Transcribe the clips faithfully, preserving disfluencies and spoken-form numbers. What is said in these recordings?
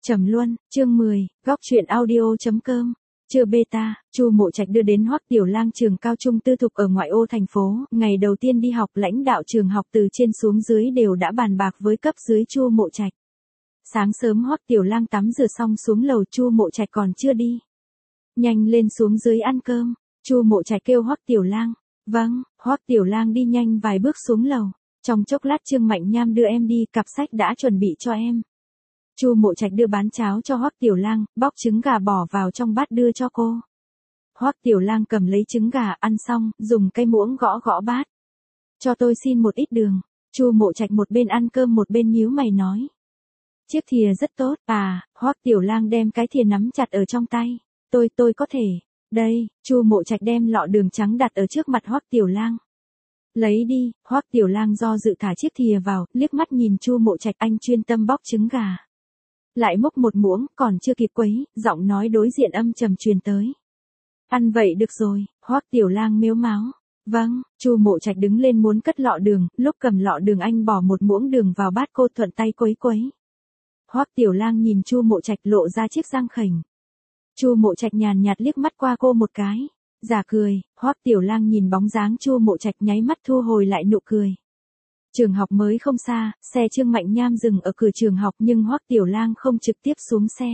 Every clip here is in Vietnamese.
Trầm Luân, chương mười, góc truyện audio chấm com. Trưa beta, Chu Mộ Trạch đưa đến Hoắc Tiểu Lang trường cao trung tư thục ở ngoại ô thành phố, ngày đầu tiên đi học lãnh đạo trường học từ trên xuống dưới đều đã bàn bạc với cấp dưới Chu Mộ Trạch. Sáng sớm Hoắc Tiểu Lang tắm rửa xong xuống lầu, Chu Mộ Trạch còn chưa đi. Nhanh lên xuống dưới ăn cơm, Chu Mộ Trạch kêu Hoắc Tiểu Lang. Vâng, Hoắc Tiểu Lang đi nhanh vài bước xuống lầu. Trong chốc lát Trương Mạnh Nham đưa em đi, cặp sách đã chuẩn bị cho em. Chu Mộ Trạch đưa bán cháo cho Hoắc Tiểu Lang, bóc trứng gà bỏ vào trong bát đưa cho cô. Hoắc Tiểu Lang cầm lấy trứng gà, ăn xong, dùng cây muỗng gõ gõ bát. Cho tôi xin một ít đường. Chu Mộ Trạch một bên ăn cơm một bên nhíu mày nói. Chiếc thìa rất tốt, à, Hoắc Tiểu Lang đem cái thìa nắm chặt ở trong tay. Tôi, tôi có thể. Đây, Chu Mộ Trạch đem lọ đường trắng đặt ở trước mặt Hoắc Tiểu Lang. Lấy đi, Hoắc Tiểu Lang do dự thả chiếc thìa vào, liếc mắt nhìn Chu Mộ Trạch, anh chuyên tâm bóc trứng gà. Lại múc một muỗng, còn chưa kịp quấy, giọng nói đối diện âm trầm truyền tới. Ăn vậy được rồi, Hoắc Tiểu Lang mếu máo. Vâng, Chu Mộ Trạch đứng lên muốn cất lọ đường, lúc cầm lọ đường anh bỏ một muỗng đường vào bát, cô thuận tay quấy quấy. Hoắc Tiểu Lang nhìn Chu Mộ Trạch lộ ra chiếc răng khểnh. Chu Mộ Trạch nhàn nhạt liếc mắt qua cô một cái, giả cười. Hoắc Tiểu Lang nhìn bóng dáng Chu Mộ Trạch nháy mắt thu hồi lại nụ cười. Trường học mới không xa, xe Trương Mạnh Nham dừng ở cửa trường học nhưng Hoắc Tiểu Lang không trực tiếp xuống xe.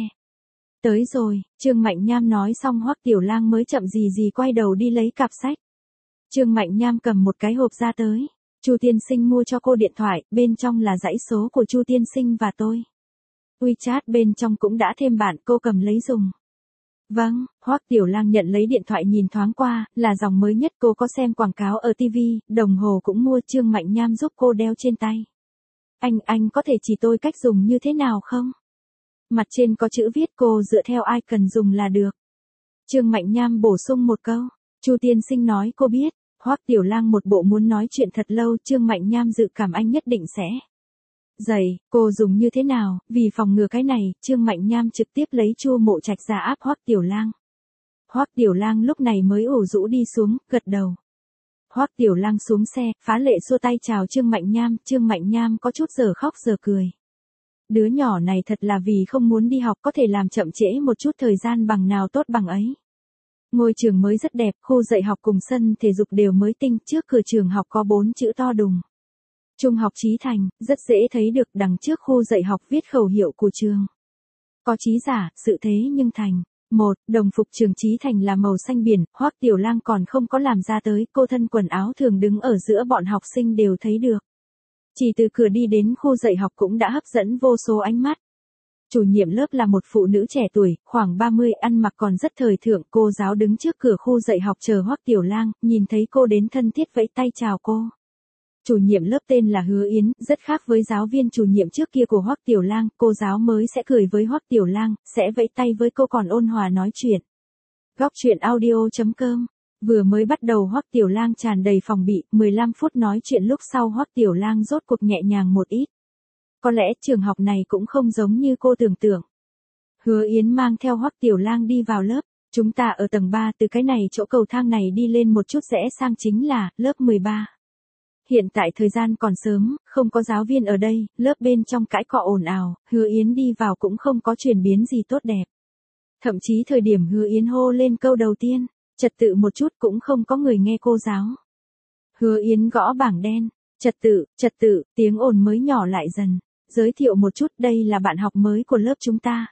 Tới rồi, Trương Mạnh Nham nói xong Hoắc Tiểu Lang mới chậm gì gì quay đầu đi lấy cặp sách. Trương Mạnh Nham cầm một cái hộp ra tới. Chu tiên sinh mua cho cô điện thoại, bên trong là dãy số của Chu tiên sinh và tôi. WeChat bên trong cũng đã thêm bạn, cô cầm lấy dùng. Vâng, Hoắc Tiểu Lang nhận lấy điện thoại nhìn thoáng qua, là dòng mới nhất, cô có xem quảng cáo ở ti vi, đồng hồ cũng mua. Trương Mạnh Nham giúp cô đeo trên tay. Anh, anh có thể chỉ tôi cách dùng như thế nào không? Mặt trên có chữ viết, cô dựa theo ai cần dùng là được. Trương Mạnh Nham bổ sung một câu, Chu tiên sinh nói cô biết. Hoắc Tiểu Lang một bộ muốn nói chuyện thật lâu, Trương Mạnh Nham dự cảm anh nhất định sẽ. Giày, cô dùng như thế nào? Vì phòng ngừa cái này, Trương Mạnh Nham trực tiếp lấy Chu Mộ Trạch ra áp Hoắc Tiểu Lang. Hoắc Tiểu Lang lúc này mới ủ rũ đi xuống, gật đầu. Hoắc Tiểu Lang xuống xe, phá lệ xua tay chào Trương Mạnh Nham, Trương Mạnh Nham có chút giờ khóc giờ cười. Đứa nhỏ này thật là vì không muốn đi học, có thể làm chậm trễ một chút thời gian bằng nào tốt bằng ấy. Ngôi trường mới rất đẹp, khu dạy học cùng sân thể dục đều mới tinh, trước cửa trường học có bốn chữ to đùng. Trung học Chí Thành, rất dễ thấy được, đằng trước khu dạy học viết khẩu hiệu của trường. Có chí giả, sự thế nhưng thành. Một, đồng phục trường Chí Thành là màu xanh biển, Hoắc Tiểu Lang còn không có làm ra tới, cô thân quần áo thường đứng ở giữa bọn học sinh đều thấy được. Chỉ từ cửa đi đến khu dạy học cũng đã hấp dẫn vô số ánh mắt. Chủ nhiệm lớp là một phụ nữ trẻ tuổi, khoảng ba mươi, ăn mặc còn rất thời thượng, cô giáo đứng trước cửa khu dạy học chờ Hoắc Tiểu Lang, nhìn thấy cô đến thân thiết vẫy tay chào cô. Chủ nhiệm lớp tên là Hứa Yến, rất khác với giáo viên chủ nhiệm trước kia của Hoắc Tiểu Lang, cô giáo mới sẽ cười với Hoắc Tiểu Lang, sẽ vẫy tay với cô còn ôn hòa nói chuyện. Góc truyện audio chấm com. Vừa mới bắt đầu Hoắc Tiểu Lang tràn đầy phòng bị, mười lăm phút nói chuyện lúc sau Hoắc Tiểu Lang rốt cuộc nhẹ nhàng một ít. Có lẽ trường học này cũng không giống như cô tưởng tượng. Hứa Yến mang theo Hoắc Tiểu Lang đi vào lớp. Chúng ta ở tầng ba, từ cái này chỗ cầu thang này đi lên một chút rẽ sang chính là lớp mười ba. Hiện tại thời gian còn sớm, không có giáo viên ở đây, lớp bên trong cãi cọ ồn ào, Hứa Yến đi vào cũng không có chuyển biến gì tốt đẹp. Thậm chí thời điểm Hứa Yến hô lên câu đầu tiên, trật tự một chút cũng không có người nghe cô giáo. Hứa Yến gõ bảng đen, trật tự, trật tự, tiếng ồn mới nhỏ lại dần, giới thiệu một chút, đây là bạn học mới của lớp chúng ta.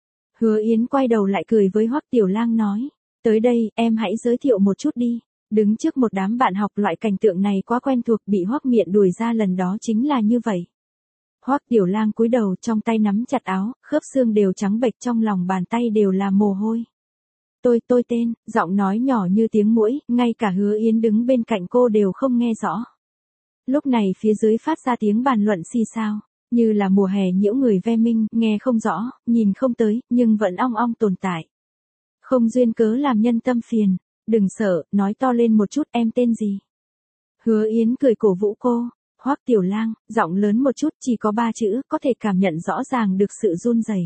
Hứa Yến quay đầu lại cười với Hoắc Tiểu Lang nói, tới đây, em hãy giới thiệu một chút đi. Đứng trước một đám bạn học, loại cảnh tượng này quá quen thuộc, bị Hoắc Miện đuổi ra lần đó chính là như vậy. Hoắc Tiểu Lang cúi đầu, trong tay nắm chặt áo, khớp xương đều trắng bệch, trong lòng bàn tay đều là mồ hôi. Tôi, tôi tên, giọng nói nhỏ như tiếng muỗi, ngay cả Hứa Yến đứng bên cạnh cô đều không nghe rõ. Lúc này phía dưới phát ra tiếng bàn luận xì xào, như là mùa hè nhiễu người ve minh, nghe không rõ, nhìn không tới, nhưng vẫn ong ong tồn tại. Không duyên cớ làm nhân tâm phiền. Đừng sợ, nói to lên một chút, em tên gì? Hứa Yến cười cổ vũ cô. Hoắc Tiểu Lang, giọng lớn một chút, chỉ có ba chữ, có thể cảm nhận rõ ràng được sự run rẩy.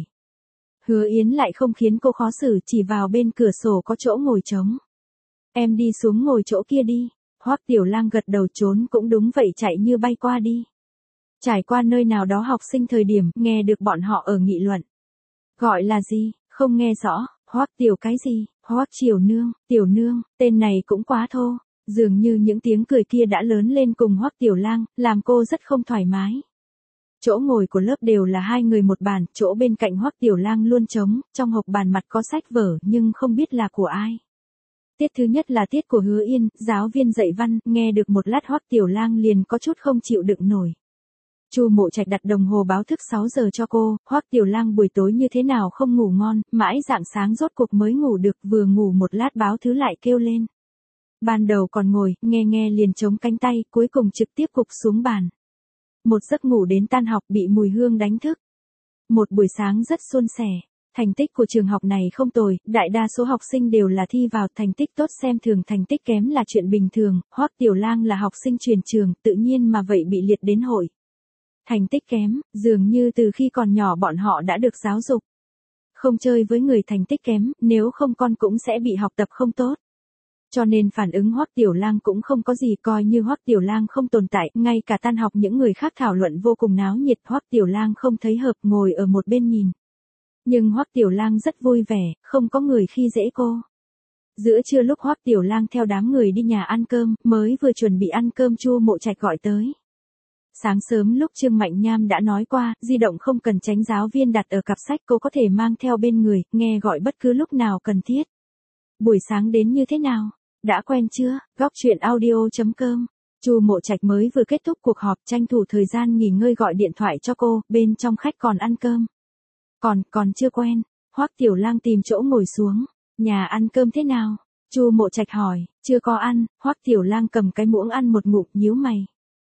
Hứa Yến lại không khiến cô khó xử, chỉ vào bên cửa sổ có chỗ ngồi trống. Em đi xuống ngồi chỗ kia đi. Hoắc Tiểu Lang gật đầu, trốn cũng đúng vậy, chạy như bay qua đi. Trải qua nơi nào đó học sinh thời điểm, nghe được bọn họ ở nghị luận. Gọi là gì? Không nghe rõ. Hoắc Tiểu cái gì? Hoắc Triều Nương, Tiểu Nương, tên này cũng quá thô. Dường như những tiếng cười kia đã lớn lên cùng Hoắc Tiểu Lang, làm cô rất không thoải mái. Chỗ ngồi của lớp đều là hai người một bàn, chỗ bên cạnh Hoắc Tiểu Lang luôn trống, trong hộc bàn mặt có sách vở nhưng không biết là của ai. Tiết thứ nhất là tiết của Hứa Yên, giáo viên dạy văn, nghe được một lát Hoắc Tiểu Lang liền có chút không chịu đựng nổi. Chu Mộ Trạch đặt đồng hồ báo thức sáu giờ cho cô, Hoắc Tiểu Lang buổi tối như thế nào không ngủ ngon, mãi rạng sáng rốt cuộc mới ngủ được, vừa ngủ một lát báo thứ lại kêu lên. Ban đầu còn ngồi, nghe nghe liền chống cánh tay, cuối cùng trực tiếp gục xuống bàn. Một giấc ngủ đến tan học bị mùi hương đánh thức. Một buổi sáng rất suôn sẻ. Thành tích của trường học này không tồi, đại đa số học sinh đều là thi vào, thành tích tốt xem thường thành tích kém là chuyện bình thường, Hoắc Tiểu Lang là học sinh truyền trường, tự nhiên mà vậy bị liệt đến hội. Thành tích kém, dường như từ khi còn nhỏ bọn họ đã được giáo dục. Không chơi với người thành tích kém, nếu không con cũng sẽ bị học tập không tốt. Cho nên phản ứng Hoắc Tiểu Lang cũng không có gì, coi như Hoắc Tiểu Lang không tồn tại, ngay cả tan học những người khác thảo luận vô cùng náo nhiệt, Hoắc Tiểu Lang không thấy hợp, ngồi ở một bên nhìn. Nhưng Hoắc Tiểu Lang rất vui vẻ, không có người khi dễ cô. Giữa trưa lúc Hoắc Tiểu Lang theo đám người đi nhà ăn cơm, mới vừa chuẩn bị ăn cơm Chu Mộ Trạch gọi tới. Sáng sớm lúc Trương Mạnh Nham đã nói qua, di động không cần tránh giáo viên đặt ở cặp sách, cô có thể mang theo bên người, nghe gọi bất cứ lúc nào cần thiết. Buổi sáng đến như thế nào? Đã quen chưa? Góc chuyện audio chấm com. Chu Mộ Trạch mới vừa kết thúc cuộc họp, tranh thủ thời gian nghỉ ngơi gọi điện thoại cho cô, bên trong khách còn ăn cơm. Còn, còn chưa quen. Hoắc Tiểu Lang tìm chỗ ngồi xuống. Nhà ăn cơm thế nào? Chu Mộ Trạch hỏi. Chưa có ăn. Hoắc Tiểu Lang cầm cái muỗng ăn một ngụm, nhíu mày.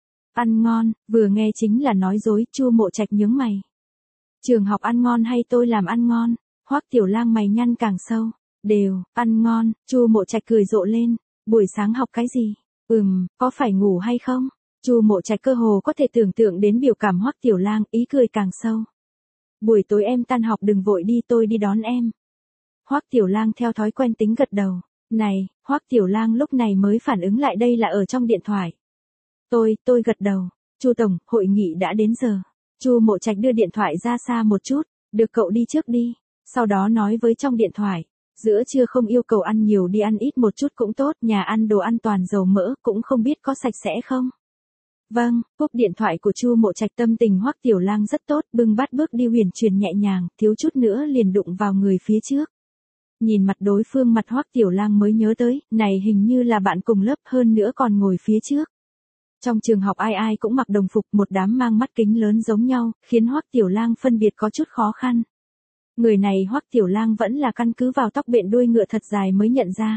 Ăn ngon, vừa nghe chính là nói dối, Chu Mộ Trạch nhướng mày. Trường học ăn ngon hay tôi làm ăn ngon? Hoắc Tiểu Lang mày nhăn càng sâu. Đều, ăn ngon, Chu Mộ Trạch cười rộ lên. Buổi sáng học cái gì? Ừm, có phải ngủ hay không? Chu Mộ Trạch cơ hồ có thể tưởng tượng đến biểu cảm Hoắc Tiểu Lang, ý cười càng sâu. Buổi tối em tan học đừng vội đi, tôi đi đón em. Hoắc Tiểu Lang theo thói quen tính gật đầu. Này, Hoắc Tiểu Lang lúc này mới phản ứng lại đây là ở trong điện thoại. Tôi, tôi gật đầu. Chu tổng, hội nghị đã đến giờ. Chu Mộ Trạch đưa điện thoại ra xa một chút. Được cậu đi trước đi. Sau đó nói với trong điện thoại. Giữa trưa không yêu cầu ăn nhiều, đi ăn ít một chút cũng tốt, nhà ăn đồ ăn toàn dầu mỡ, cũng không biết có sạch sẽ không. Vâng, cúp điện thoại của Chu Mộ Trạch, tâm tình Hoắc Tiểu Lang rất tốt, bưng bát bước đi huyền chuyển nhẹ nhàng, thiếu chút nữa liền đụng vào người phía trước. Nhìn mặt đối phương, mặt Hoắc Tiểu Lang mới nhớ tới, này hình như là bạn cùng lớp, hơn nữa còn ngồi phía trước. Trong trường học ai ai cũng mặc đồng phục, một đám mang mắt kính lớn giống nhau, khiến Hoắc Tiểu Lang phân biệt có chút khó khăn. Người này Hoắc Tiểu Lang vẫn là căn cứ vào tóc bện đuôi ngựa thật dài mới nhận ra.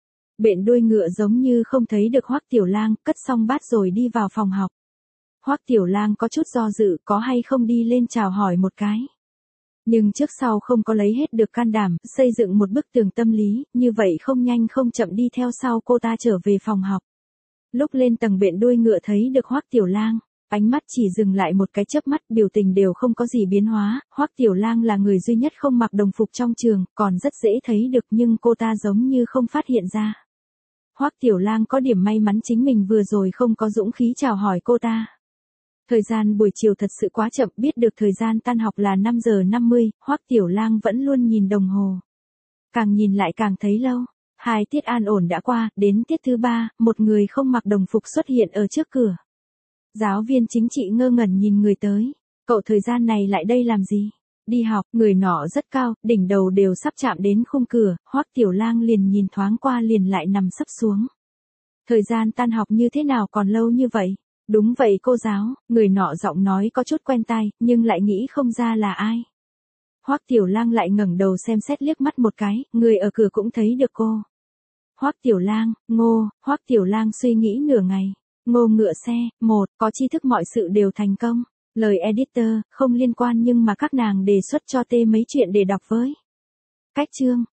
Bện đuôi ngựa giống như không thấy được Hoắc Tiểu Lang, cất xong bát rồi đi vào phòng học. Hoắc Tiểu Lang có chút do dự, có hay không đi lên chào hỏi một cái. Nhưng trước sau không có lấy hết được can đảm, xây dựng một bức tường tâm lý, như vậy không nhanh không chậm đi theo sau cô ta trở về phòng học. Lúc lên tầng bện đuôi ngựa thấy được Hoắc Tiểu Lang, ánh mắt chỉ dừng lại một cái chớp mắt, biểu tình đều không có gì biến hóa. Hoắc Tiểu Lang là người duy nhất không mặc đồng phục trong trường, còn rất dễ thấy được, nhưng cô ta giống như không phát hiện ra. Hoắc Tiểu Lang có điểm may mắn chính mình vừa rồi không có dũng khí chào hỏi cô ta. Thời gian buổi chiều thật sự quá chậm, biết được thời gian tan học là năm giờ năm mươi, Hoắc Tiểu Lang vẫn luôn nhìn đồng hồ. Càng nhìn lại càng thấy lâu. Hai tiết an ổn đã qua, đến tiết thứ ba, một người không mặc đồng phục xuất hiện ở trước cửa. Giáo viên chính trị ngơ ngẩn nhìn người tới. Cậu thời gian này lại đây làm gì? Đi học, người nọ rất cao, đỉnh đầu đều sắp chạm đến khung cửa, Hoắc Tiểu Lang liền nhìn thoáng qua liền lại nằm sấp xuống. Thời gian tan học như thế nào còn lâu như vậy? Đúng vậy cô giáo, người nọ giọng nói có chút quen tai, nhưng lại nghĩ không ra là ai. Hoắc Tiểu Lang lại ngẩng đầu xem xét liếc mắt một cái, người ở cửa cũng thấy được cô. Hoắc Tiểu Lang, Ngô, Hoắc Tiểu Lang suy nghĩ nửa ngày. Ngô ngựa xe, một, có tri thức mọi sự đều thành công. Lời editor, không liên quan nhưng mà các nàng đề xuất cho tê mấy chuyện để đọc với. Cách chương,